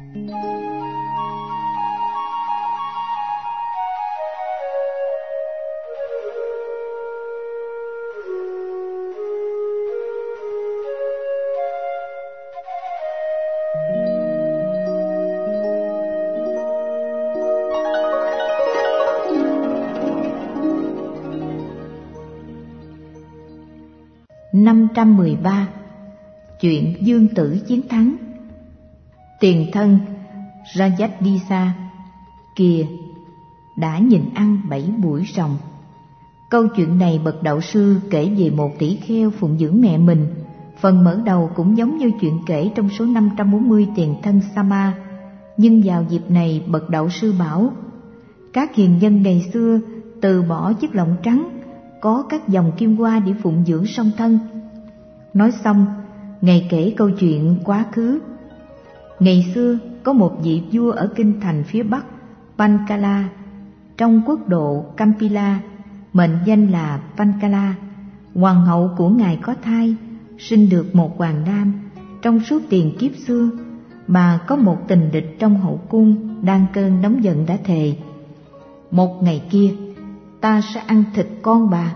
513. Chuyện Dương Tử chiến thắng. Tiền thân Rajadisa kìa đã nhịn ăn 7 buổi ròng. Câu chuyện này bậc đạo sư kể về một tỷ kheo phụng dưỡng mẹ mình. Phần mở đầu cũng giống như chuyện kể trong số 540 tiền thân Sama. Nhưng vào dịp này bậc đạo sư bảo các hiền nhân ngày xưa từ bỏ chiếc lọng trắng có các dòng kim hoa để phụng dưỡng song thân. Nói xong, Ngài kể câu chuyện quá khứ. Ngày xưa có một vị vua ở kinh thành phía bắc Pancala, trong quốc độ Kampila, mệnh danh là Pancala. Hoàng hậu của ngài có thai, sinh được một hoàng nam. Trong suốt tiền kiếp xưa, bà có một tình địch trong hậu cung đang cơn nóng giận đã thề: một ngày kia ta sẽ ăn thịt con bà.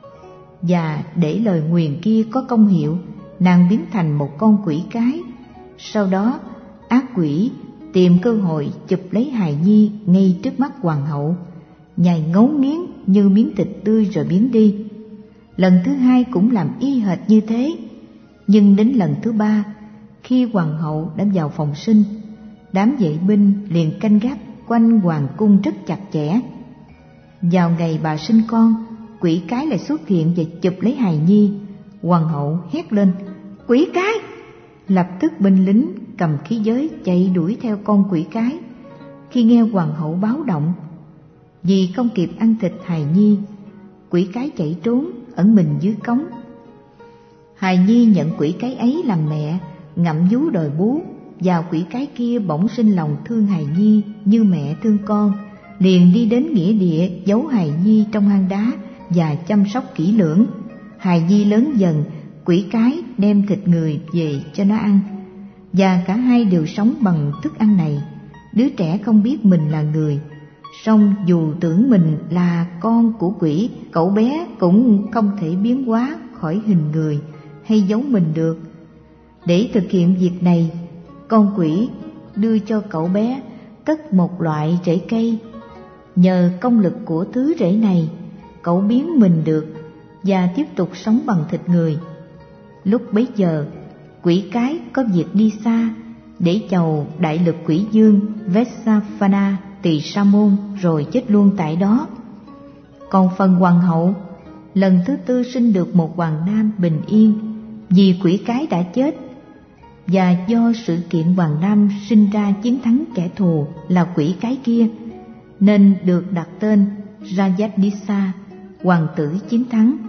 Và để lời nguyền kia có công hiệu, nàng biến thành một con quỷ cái. Sau đó ác quỷ tìm cơ hội chụp lấy hài nhi ngay trước mắt hoàng hậu, nhai ngấu nghiến như miếng thịt tươi rồi biến đi. Lần thứ hai cũng làm y hệt như thế. Nhưng đến lần thứ ba, khi hoàng hậu đã vào phòng sinh, đám vệ binh liền canh gác quanh hoàng cung rất chặt chẽ. Vào ngày bà sinh con, quỷ cái lại xuất hiện và chụp lấy hài nhi. Hoàng hậu hét lên: quỷ cái! Lập tức binh lính cầm khí giới chạy đuổi theo con quỷ cái. Khi nghe hoàng hậu báo động, vì không kịp ăn thịt hài nhi, quỷ cái chạy trốn ẩn mình dưới cống. Hài nhi nhận quỷ cái ấy làm mẹ, ngậm vú đòi bú. Và quỷ cái kia bỗng sinh lòng thương hài nhi như mẹ thương con, liền đi đến nghĩa địa giấu hài nhi trong hang đá và chăm sóc kỹ lưỡng. Hài nhi lớn dần, quỷ cái đem thịt người về cho nó ăn, và cả hai đều sống bằng thức ăn này. Đứa trẻ không biết mình là người, song dù tưởng mình là con của quỷ, cậu bé cũng không thể biến hóa khỏi hình người hay giấu mình được. Để thực hiện việc này, con quỷ đưa cho cậu bé cất một loại rễ cây. Nhờ công lực của thứ rễ này, cậu biến mình được và tiếp tục sống bằng thịt người. Lúc bấy giờ, quỷ cái có việc đi xa để chầu đại lực quỷ dương Vessapana Tỳ Sa Môn rồi chết luôn tại đó. Còn phần hoàng hậu, lần thứ tư sinh được một hoàng nam bình yên vì quỷ cái đã chết. Và do sự kiện hoàng nam sinh ra chiến thắng kẻ thù là quỷ cái kia, nên được đặt tên Rajadisa, hoàng tử chiến thắng.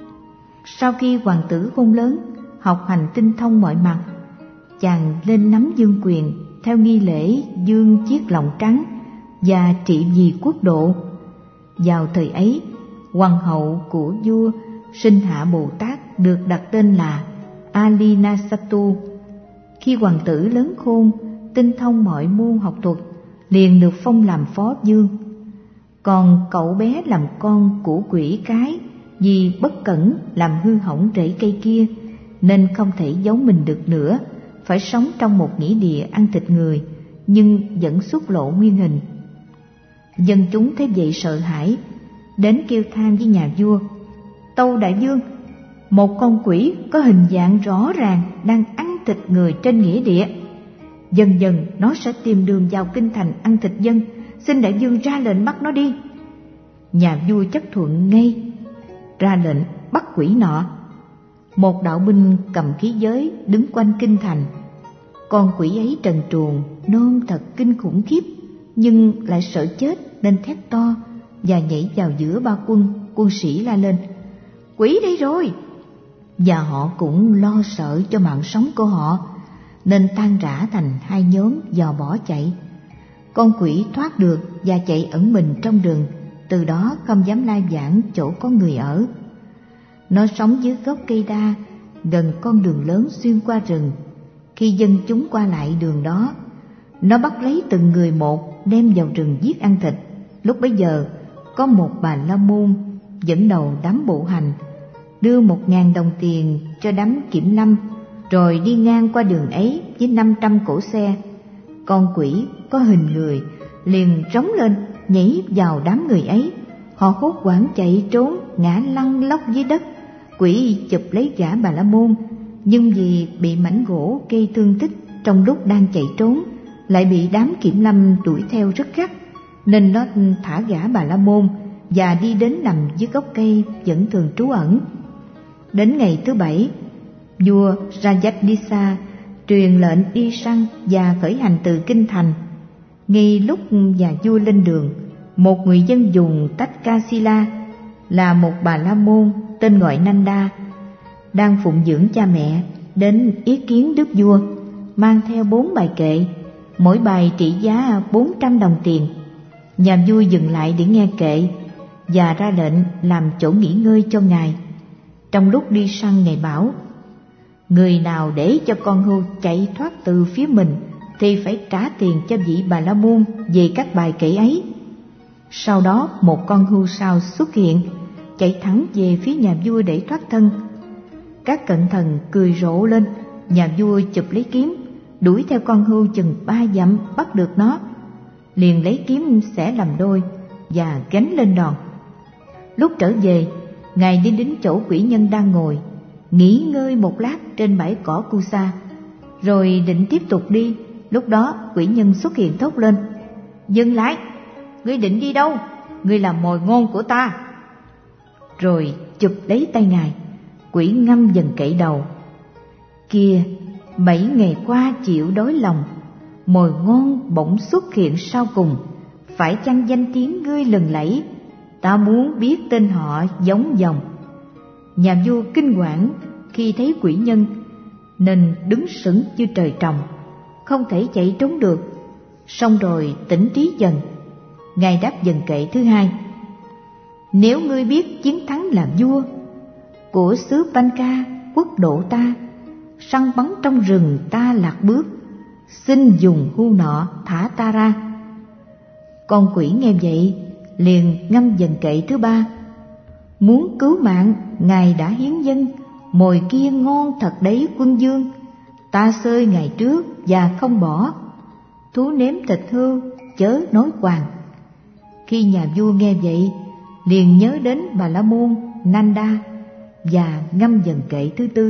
Sau khi hoàng tử khôn lớn, học hành tinh thông mọi mặt, chàng lên nắm vương quyền theo nghi lễ dương chiếc lọng trắng và trị vì quốc độ. Vào thời ấy, hoàng hậu của vua Sinh Hạ Bồ Tát được đặt tên là Alinasatu. Khi hoàng tử lớn khôn, tinh thông mọi môn học thuật, liền được phong làm phó vương. Còn cậu bé làm con của quỷ cái vì bất cẩn làm hư hỏng rễ cây kia, nên không thể giấu mình được nữa, phải sống trong một nghĩa địa ăn thịt người, nhưng vẫn xuất lộ nguyên hình. Dân chúng thấy vậy sợ hãi, đến kêu than với nhà vua: tâu đại vương, một con quỷ có hình dạng rõ ràng đang ăn thịt người trên nghĩa địa. Dần dần nó sẽ tìm đường vào kinh thành ăn thịt dân, xin đại vương ra lệnh bắt nó đi. Nhà vua chấp thuận ngay, ra lệnh bắt quỷ nọ. Một đạo binh cầm khí giới đứng quanh kinh thành. Con quỷ ấy trần truồng, nôn thật kinh khủng khiếp, nhưng lại sợ chết nên thét to và nhảy vào giữa ba quân sĩ la lên: quỷ đây rồi! Và họ cũng lo sợ cho mạng sống của họ, nên tan rã thành hai nhóm dò bỏ chạy. Con quỷ thoát được và chạy ẩn mình trong rừng, từ đó không dám lai vãng chỗ có người ở. Nó sống dưới gốc cây đa, gần con đường lớn xuyên qua rừng. Khi dân chúng qua lại đường đó, Nó bắt lấy từng người một, đem vào rừng giết ăn thịt. Lúc bấy giờ có một Bà La Môn dẫn đầu đám bộ hành, đưa 1.000 đồng tiền cho đám kiểm lâm, rồi đi ngang qua đường ấy với 500 cỗ xe. Con quỷ có hình người liền rống lên nhảy vào đám người ấy. Họ hốt hoảng chạy trốn, ngã lăn lóc dưới đất. Quỷ chụp lấy gã Bà La Môn, nhưng vì bị mảnh gỗ gây thương tích trong lúc đang chạy trốn, lại bị đám kiểm lâm đuổi theo rất gắt, nên nó thả gã Bà La Môn và đi đến nằm dưới gốc cây vẫn thường trú ẩn. Đến ngày thứ 7, vua Rajadisa truyền lệnh đi săn và khởi hành từ kinh thành. Ngay lúc nhà vua lên đường, một người dân vùng Takasila là một Bà La Môn tên gọi Nanda, đang phụng dưỡng cha mẹ, đến ý kiến đức vua, mang theo 4 bài kệ, mỗi bài trị giá 400 đồng tiền. Nhà vua dừng lại để nghe kệ và ra lệnh làm chỗ nghỉ ngơi cho ngài. Trong lúc đi săn, ngài bảo: người nào để cho con hươu chạy thoát từ phía mình thì phải trả tiền cho vị Bà La Môn về các bài kệ ấy. Sau đó một con hươu sao xuất hiện, chạy thẳng về phía nhà vua để thoát thân. Các cận thần cười rộ lên. Nhà vua chụp lấy kiếm, đuổi theo con hươu chừng 3 dặm, bắt được nó, liền lấy kiếm xẻ làm đôi và gánh lên đòn. Lúc trở về, ngài đi đến chỗ quỷ nhân đang ngồi, nghỉ ngơi một lát trên bãi cỏ Kusa, rồi định tiếp tục đi. Lúc đó quỷ nhân xuất hiện thốt lên: dừng lại, ngươi định đi đâu? Ngươi là mồi ngon của ta. Rồi chụp lấy tay ngài, quỷ ngâm dần cậy đầu: kìa, 7 ngày qua chịu đói lòng, mồi ngon bỗng xuất hiện sau cùng. Phải chăng danh tiếng ngươi lừng lẫy? Ta muốn biết tên họ giống dòng. Nhà vua kinh hoảng khi thấy quỷ nhân, nên đứng sững như trời trồng, không thể chạy trốn được. Xong rồi tỉnh trí dần, ngài đáp dần kệ thứ 2: nếu ngươi biết chiến thắng làm vua của xứ Panka, quốc độ ta, săn bắn trong rừng ta lạc bước, xin dùng hươu nọ thả ta ra. Con quỷ nghe vậy liền ngâm dần kệ thứ 3: muốn cứu mạng ngài đã hiến dâng, mồi kia ngon thật đấy quân vương, ta xơi ngày trước và không bỏ, thú nếm thịt hươu chớ nói quàng. Khi nhà vua nghe vậy liền nhớ đến Bà La Môn Nanda và ngâm dần kệ thứ 4: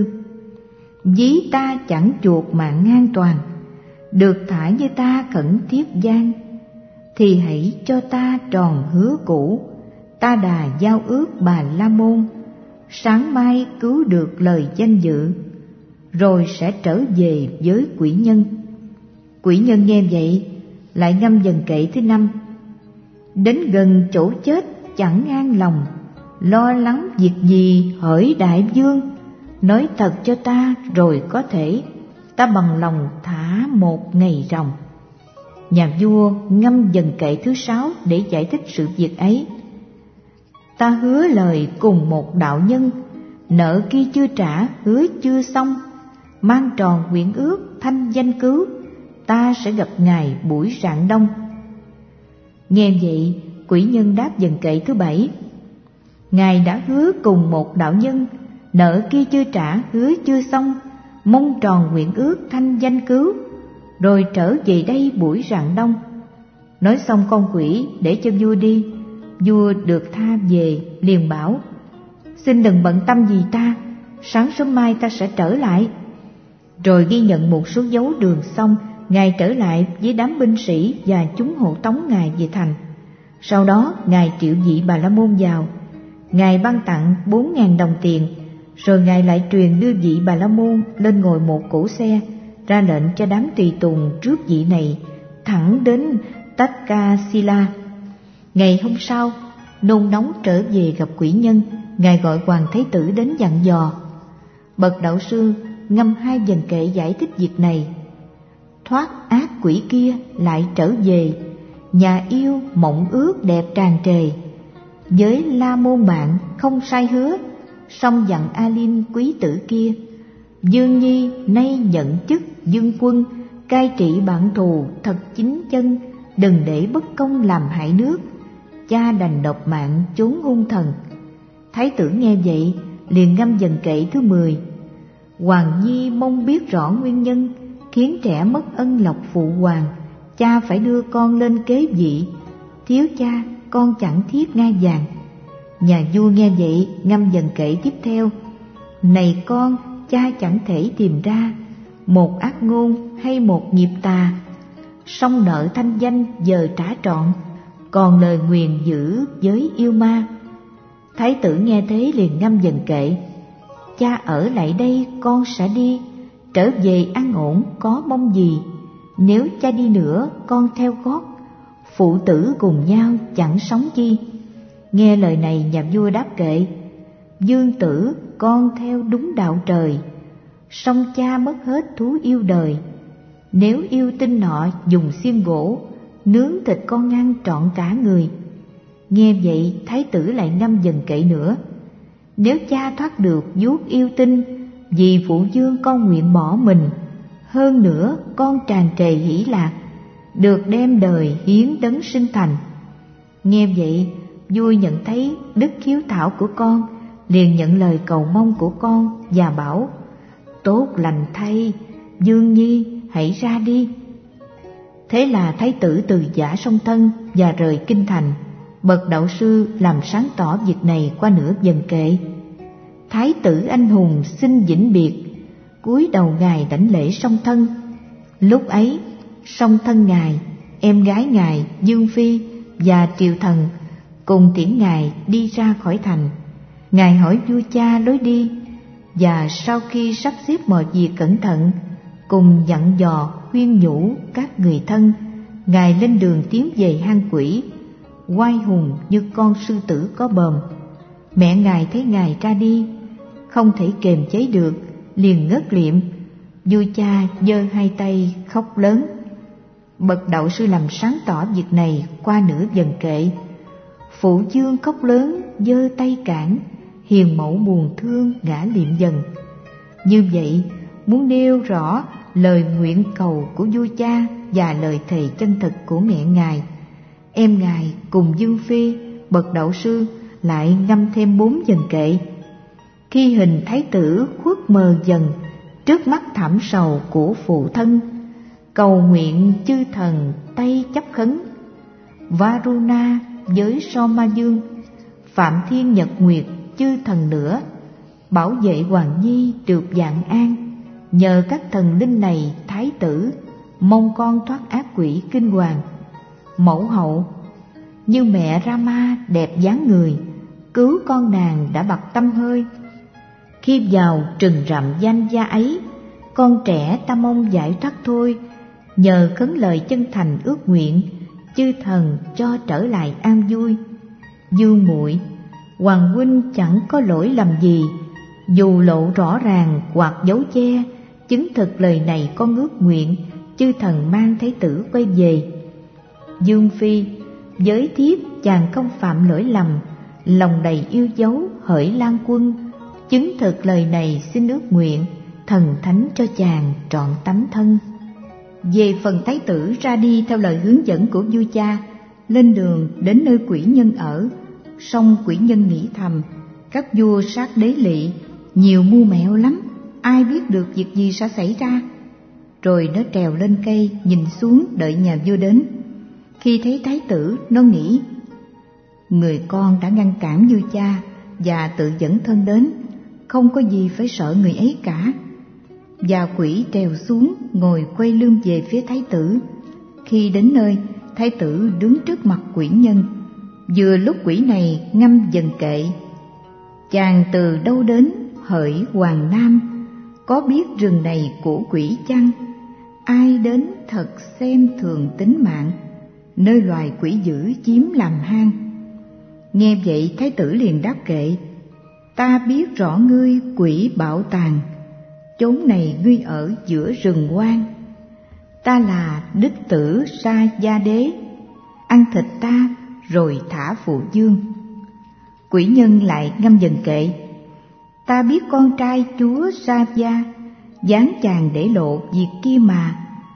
ví ta chẳng chuột mạng an toàn, được thả như ta khẩn thiết gian, thì hãy cho ta tròn hứa cũ, ta đà giao ước Bà La Môn, sáng mai cứu được lời danh dự, rồi sẽ trở về với quỷ nhân. Quỷ nhân nghe vậy lại ngâm dần kệ thứ 5: đến gần chỗ chết chẳng an lòng, lo lắng việc gì hỡi đại vương, nói thật cho ta rồi có thể, ta bằng lòng thả 1 ngày ròng. Nhà vua ngâm dần kệ thứ 6 để giải thích sự việc ấy: ta hứa lời cùng một đạo nhân, nợ kia chưa trả hứa chưa xong, mang tròn nguyện ước thanh danh cứu, ta sẽ gặp ngài buổi rạng đông. Nghe vậy quỷ nhân đáp dần kệ thứ 7: ngài đã hứa cùng một đạo nhân, nợ kia chưa trả hứa chưa xong, mong tròn nguyện ước thanh danh cứu, rồi trở về đây buổi rạng đông. Nói xong con quỷ để cho vua đi. Vua được tha về liền bảo: xin đừng bận tâm gì ta, sáng sớm mai ta sẽ trở lại. Rồi ghi nhận một số dấu đường xong, ngài trở lại với đám binh sĩ và chúng hộ tống ngài về thành. Sau đó ngài triệu vị Bà La Môn vào, ngài ban tặng 4.000 đồng tiền, rồi ngài lại truyền đưa vị Bà La Môn lên ngồi một cỗ xe, ra lệnh cho đám tùy tùng rước vị này thẳng đến Takasila. Ngày hôm sau, nôn nóng trở về gặp quỷ nhân, ngài gọi Hoàng Thái Tử đến dặn dò. Bậc đạo sư ngâm 2 dần kệ giải thích việc này: thoát ác quỷ kia lại trở về, nhà yêu mộng ước đẹp tràn trề, với La Môn bạn không sai hứa, song dặn A Linh quý tử kia, Dương Nhi nay nhận chức dương quân, cai trị bạn thù thật chính chân, đừng để bất công làm hại nước. Cha đành nộp mạng trốn hung thần. Thái tử nghe vậy liền ngâm dần kệ thứ 10. Hoàng nhi mong biết rõ nguyên nhân khiến trẻ mất ân lộc phụ hoàng, cha phải đưa con lên kế vị, thiếu cha con chẳng thiết ngai vàng. Nhà vua nghe vậy ngâm dần kệ tiếp theo. Này con, cha chẳng thể tìm ra một ác ngôn hay một nghiệp tà, song nợ thanh danh giờ trả trọn, còn lời nguyền giữ với yêu ma. Thái tử nghe thế liền ngâm dần kệ. Cha ở lại đây con sẽ đi, trở về an ổn có mong gì. Nếu cha đi nữa con theo gót, phụ tử cùng nhau chẳng sống chi. Nghe lời này nhà vua đáp kệ. Dương tử con theo đúng đạo trời, song cha mất hết thú yêu đời. Nếu yêu tinh nọ dùng xiên gỗ, nướng thịt con ăn trọn cả người. Nghe vậy thái tử lại ngâm dần kệ nữa. Nếu cha thoát được vuốt yêu tinh, vì phụ vương con nguyện bỏ mình. Hơn nữa con tràn trề hỷ lạc, được đem đời hiến đấng sinh thành. Nghe vậy vua nhận thấy đức hiếu thảo của con, liền nhận lời cầu mong của con và bảo: tốt lành thay, Dương nhi hãy ra đi. Thế là thái tử từ giã song thân và rời kinh thành. Bậc đạo sư làm sáng tỏ việc này qua nửa dần kệ. Thái tử anh hùng xin vĩnh biệt, cúi đầu ngài đảnh lễ song thân. Lúc ấy song thân ngài, em gái ngài Dương Phi và triều thần cùng tiễn ngài đi ra khỏi thành. Ngài hỏi vua cha lối đi, và sau khi sắp xếp mọi việc cẩn thận, cùng dặn dò khuyên nhủ các người thân, ngài lên đường tiến về hang quỷ, oai hùng như con sư tử có bờm. Mẹ ngài thấy ngài ra đi, không thể kềm chế được, liền ngất liệm. Vua cha giơ hai tay khóc lớn. Bậc đạo sư làm sáng tỏ việc này qua nửa dần kệ. Phụ vương khóc lớn giơ tay cản, hiền mẫu buồn thương ngã liệm dần. Như vậy muốn nêu rõ lời nguyện cầu của vua cha và lời thề chân thực của mẹ ngài. Em ngài cùng Dương Phi, bậc đạo sư lại ngâm thêm 4 dần kệ. Khi hình thái tử khuất mờ dần trước mắt thảm sầu của phụ thân, cầu nguyện chư thần tay chấp khấn. Varuna với Soma Dương, Phạm Thiên Nhật Nguyệt chư thần nữa, bảo vệ hoàng nhi được vạn an. Nhờ các thần linh này thái tử mong con thoát ác quỷ kinh hoàng. Mẫu hậu như mẹ Rama đẹp dáng người, cứu con nàng đã bặt tâm hơi. Khi vào rừng rậm danh gia ấy, con trẻ ta mong giải thoát thôi. Nhờ khấn lời chân thành ước nguyện, chư thần cho trở lại an vui. Dương muội, hoàng huynh chẳng có lỗi lầm gì, dù lộ rõ ràng hoặc giấu che, chứng thực lời này con ước nguyện, chư thần mang thái tử quay về. Dương Phi, với thiếp chàng không phạm lỗi lầm, lòng đầy yêu dấu hỡi Lan Quân, chứng thực lời này xin ước nguyện, thần thánh cho chàng trọn tấm thân. Về phần thái tử ra đi theo lời hướng dẫn của vua cha, lên đường đến nơi quỷ nhân ở. Song quỷ nhân nghĩ thầm, các vua sát đế lỵ nhiều mưu mẹo lắm, ai biết được việc gì sẽ xảy ra. Rồi nó trèo lên cây nhìn xuống đợi nhà vua đến. Khi thấy thái tử, nó nghĩ, người con đã ngăn cản vua cha và tự dẫn thân đến, không có gì phải sợ người ấy cả. Và quỷ trèo xuống ngồi quay lưng về phía thái tử. Khi đến nơi, thái tử đứng trước mặt quỷ nhân. Vừa lúc quỷ này ngâm dần kệ. Chàng từ đâu đến hỡi Hoàng Nam, có biết rừng này của quỷ chăng? Ai đến thật xem thường tính mạng, nơi loài quỷ dữ chiếm làm hang. Nghe vậy thái tử liền đáp kệ, ta biết rõ ngươi quỷ bạo tàn, chốn này ngươi ở giữa rừng hoang. Ta là đích tử Sa Gia Đế, ăn thịt ta rồi thả phụ vương. Quỷ nhân lại ngâm dần kệ, ta biết con trai chúa Sa Gia, dáng chàng để lộ việc kia mà,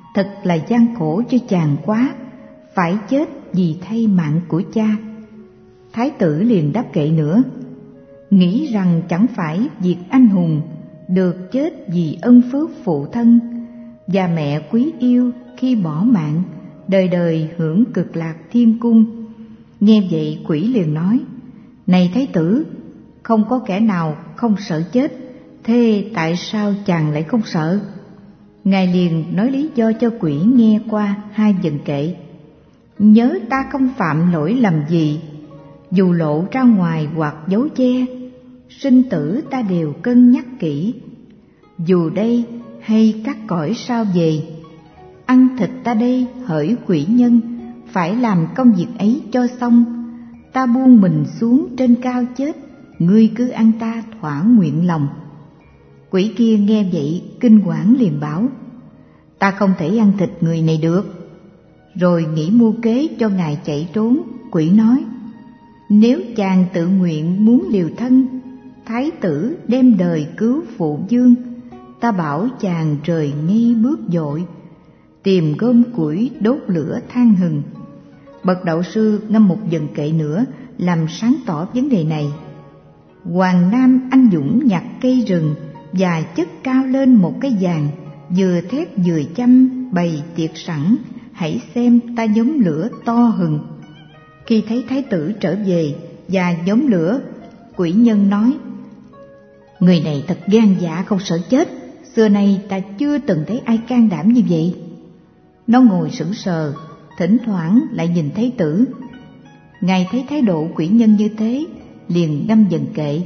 thật là gian khổ cho chàng quá, phải chết vì thay mạng của cha. Thái tử liền đáp kệ nữa, nghĩ rằng chẳng phải việc anh hùng được chết vì ân phước phụ thân và mẹ quý yêu khi bỏ mạng, đời đời hưởng cực lạc thiên cung. Nghe vậy quỷ liền nói, này thái tử, không có kẻ nào không sợ chết, thế tại sao chàng lại không sợ? Ngài liền nói lý do cho quỷ nghe qua hai vần kệ. Nhớ ta không phạm lỗi lầm gì, dù lộ ra ngoài hoặc giấu che, sinh tử ta đều cân nhắc kỹ. Dù đây hay các cõi sao về, ăn thịt ta đây hỡi quỷ nhân, phải làm công việc ấy cho xong. Ta buông mình xuống trên cao chết, ngươi cứ ăn ta thỏa nguyện lòng. Quỷ kia nghe vậy kinh hoảng liền bảo, ta không thể ăn thịt người này được. Rồi nghĩ mưu kế cho ngài chạy trốn. Quỷ nói, nếu chàng tự nguyện muốn liều thân, thái tử đem đời cứu phụ vương, ta bảo chàng rời ngay bước dội, tìm gom củi đốt lửa than hừng. Bậc đạo sư ngâm một vần kệ nữa làm sáng tỏ vấn đề này. Hoàng Nam anh dũng nhặt cây rừng và chất cao lên một cái vàng, vừa thét vừa chăm bày tiệc sẵn, hãy xem ta nhóm lửa to hừng. Khi thấy thái tử trở về và nhóm lửa, quỷ nhân nói, người này thật gan dạ không sợ chết, xưa nay ta chưa từng thấy ai can đảm như vậy. Nó ngồi sững sờ, thỉnh thoảng lại nhìn thái tử. Ngài thấy thái độ quỷ nhân như thế, liền ngâm vần kệ.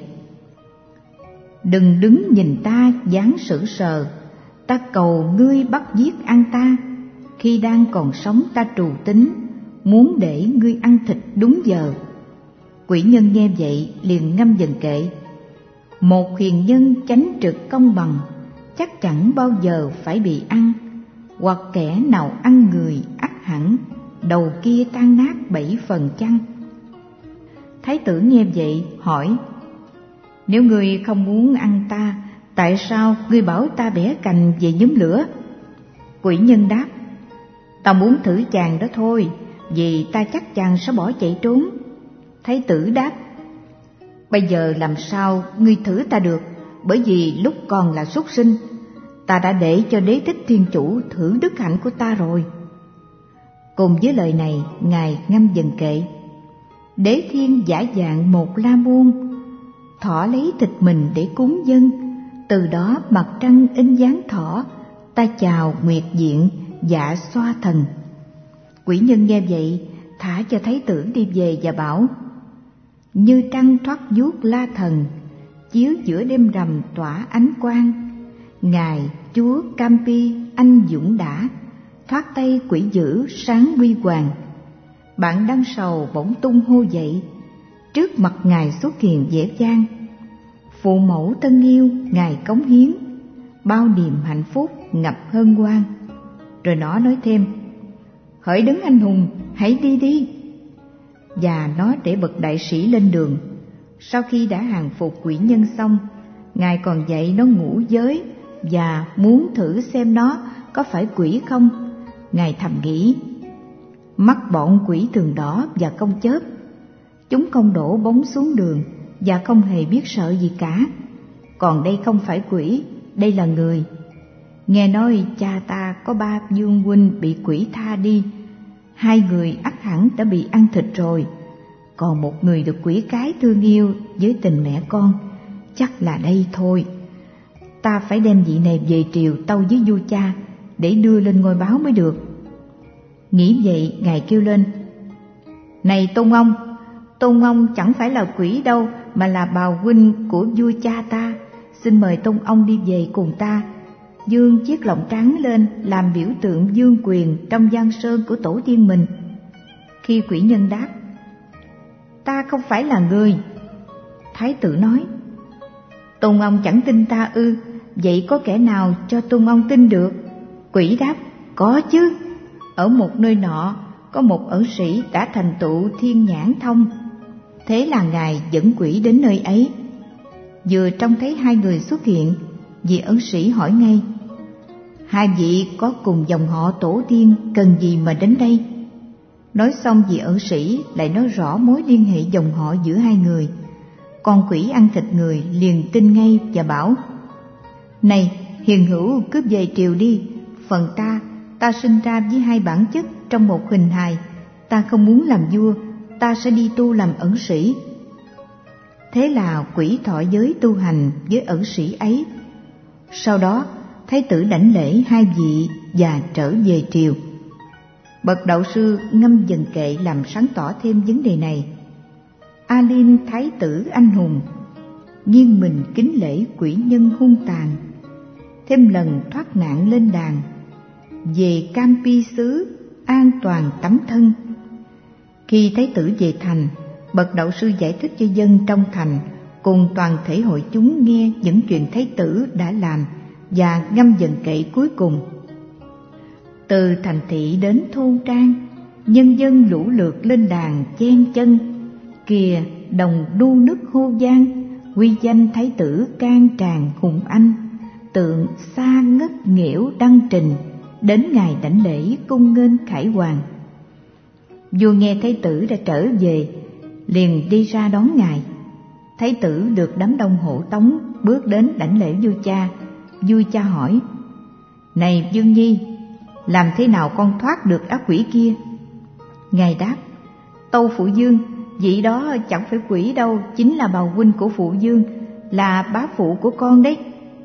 Đừng đứng nhìn ta dáng sững sờ, ta cầu ngươi bắt giết ăn ta. Khi đang còn sống ta trù tính, muốn để ngươi ăn thịt đúng giờ. Quỷ nhân nghe vậy liền ngâm vần kệ. Một hiền nhân chánh trực công bằng, chắc chẳng bao giờ phải bị ăn. Hoặc kẻ nào ăn người ắt hẳn, đầu kia tan nát 7 phần chăng. Thái tử nghe vậy hỏi, nếu ngươi không muốn ăn ta, tại sao ngươi bảo ta bẻ cành về nhóm lửa? Quỷ nhân đáp, ta muốn thử chàng đó thôi, vì ta chắc chàng sẽ bỏ chạy trốn. Thái tử đáp, bây giờ làm sao ngươi thử ta được, bởi vì lúc còn là súc sinh, ta đã để cho Đế Thích Thiên Chủ thử đức hạnh của ta rồi. Cùng với lời này, ngài ngâm vần kệ. Đế Thiên giả dạng một la môn, thỏ lấy thịt mình để cúng dân, từ đó mặt trăng in dáng thỏ, ta chào nguyệt diện dạ xoa thần. Quỷ nhân nghe vậy thả cho thái tử đi về và bảo, như trăng thoát vuốt la thần, chiếu giữa đêm rằm tỏa ánh quang. Ngài chúa Campi anh dũng đã, thoát tay quỷ dữ sáng huy hoàng. Bạn đang sầu bỗng tung hô dậy, trước mặt ngài xuất hiện vẻ vang. Phụ mẫu tân yêu ngài cống hiến, bao niềm hạnh phúc ngập hân hoan. Rồi nó nói thêm, hỡi đấng anh hùng, hãy đi đi. Và nó để bậc đại sĩ lên đường. Sau khi đã hàng phục quỷ nhân xong, ngài còn dạy nó ngũ giới và muốn thử xem nó có phải quỷ không. Ngài thầm nghĩ, mắt bọn quỷ thường đỏ và không chớp, chúng không đổ bóng xuống đường và không hề biết sợ gì cả. Còn đây không phải quỷ, đây là người. Nghe nói cha ta có 3 vương huynh bị quỷ tha đi, 2 người ắt hẳn đã bị ăn thịt rồi, còn 1 người được quỷ cái thương yêu với tình mẹ con, chắc là đây thôi. Ta phải đem vị này về triều tâu với vua cha để đưa lên ngôi báo mới được. Nghĩ vậy, ngài kêu lên, này Tôn ông chẳng phải là quỷ đâu, mà là bào huynh của vua cha ta. Xin mời Tôn ông đi về cùng ta, dương chiếc lọng trắng lên làm biểu tượng vương quyền trong giang sơn của tổ tiên mình. Khi quỷ nhân đáp, ta không phải là người. Thái tử nói, Tôn ông chẳng tin ta ư? Vậy có kẻ nào cho Tôn ông tin được? Quỷ đáp, có chứ. Ở một nơi nọ có một ẩn sĩ đã thành tựu thiên nhãn thông. Thế là ngài dẫn quỷ đến nơi ấy. Vừa trông thấy 2 người xuất hiện, vị ẩn sĩ hỏi ngay, hai vị có cùng dòng họ tổ tiên, cần gì mà đến đây? Nói xong vị ẩn sĩ lại nói rõ mối liên hệ dòng họ giữa hai người. Con quỷ ăn thịt người liền tin ngay và bảo: này hiền hữu, cứ về triều đi. Phần ta sinh ra với hai bản chất trong một hình hài. Ta không muốn làm vua, ta sẽ đi tu làm ẩn sĩ. Thế là quỷ thọ giới tu hành với ẩn sĩ ấy. Sau đó thái tử đảnh lễ hai vị và trở về triều. Bậc đạo sư ngâm dần kệ làm sáng tỏ thêm vấn đề này. A Liên thái tử anh hùng, nghiêng mình kính lễ quỷ nhân hung tàn, thêm lần thoát nạn lên đàn, về Campi xứ an toàn tắm thân. Khi thái tử về thành, bậc đạo sư giải thích cho dân trong thành cùng toàn thể hội chúng nghe những chuyện thái tử đã làm và ngâm dần kệ cuối cùng. Từ thành thị đến thôn trang, nhân dân lũ lượt lên đàn chen chân. Kìa đồng đu nức hô vang, quy danh thái tử can tràn hùng anh. Tượng xa ngất nghẽo đăng trình, đến ngày đảnh lễ cung nghênh khải hoàn. Vua nghe thái tử đã trở về, liền đi ra đón ngài. Thái tử được đám đông hộ tống bước đến đảnh lễ vua cha. Vua cha hỏi: này Dương Nhi, làm thế nào con thoát được ác quỷ kia? Ngài đáp: tâu phụ vương, vị đó chẳng phải quỷ đâu, chính là bào huynh của phụ vương, là bá phụ của con đấy.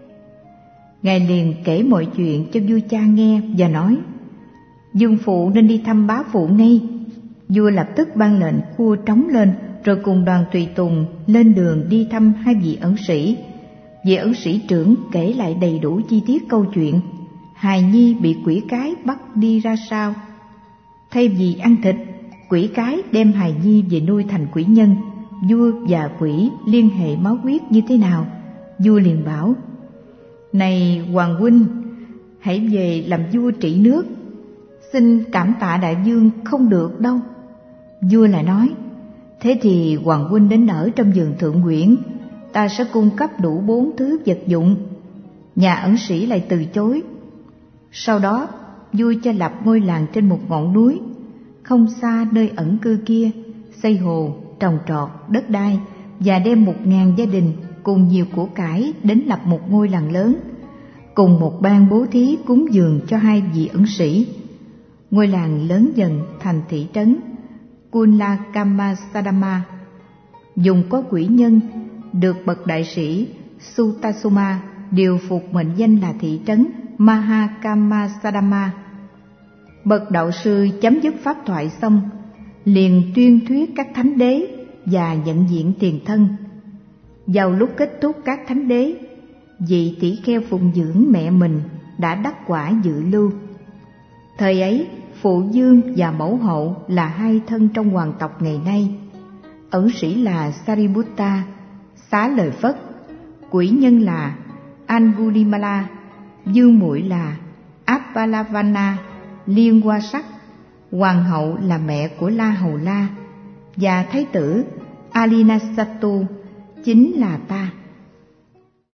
Ngài liền kể mọi chuyện cho vua cha nghe và nói: vương phụ nên đi thăm bá phụ ngay. Vua lập tức ban lệnh khua trống lên, rồi cùng đoàn tùy tùng lên đường đi thăm hai vị ẩn sĩ. Vị ẩn sĩ trưởng kể lại đầy đủ chi tiết câu chuyện hài nhi bị quỷ cái bắt đi ra sao. Thay vì ăn thịt, quỷ cái đem hài nhi về nuôi thành quỷ nhân. Vua và quỷ liên hệ máu huyết như thế nào? Vua liền bảo: này hoàng huynh, hãy về làm vua trị nước. Xin cảm tạ đại vương không được đâu. Vua lại nói: thế thì hoàng huynh đến ở trong vườn Thượng Uyển, ta sẽ cung cấp đủ 4 thứ vật dụng. Nhà ẩn sĩ lại từ chối. Sau đó vua cho lập ngôi làng trên một ngọn núi, không xa nơi ẩn cư kia, xây hồ, trồng trọt, đất đai và đem 1000 gia đình cùng nhiều của cải đến lập một ngôi làng lớn, cùng một ban bố thí cúng dường cho hai vị ẩn sĩ. Ngôi làng lớn dần thành thị trấn Kunlakamasthama. Dùng có quỷ nhân, được bậc đại sĩ Sutasoma điều phục mệnh danh là thị trấn Mahakamasthama. Bậc đạo sư chấm dứt pháp thoại xong, liền tuyên thuyết các thánh đế và nhận diện tiền thân. Vào lúc kết thúc các thánh đế, vị tỷ kheo phụng dưỡng mẹ mình đã đắc quả dự lưu. Thời ấy, phụ vương và mẫu hậu là hai thân trong hoàng tộc ngày nay. Ẩn sĩ là Sariputta, xá lời Phất, quỷ nhân là Angulimala, vương muội là Appalavana, Liên Hoa Sắc, hoàng hậu là mẹ của La Hầu La, và thái tử Alinasattu chính là ta.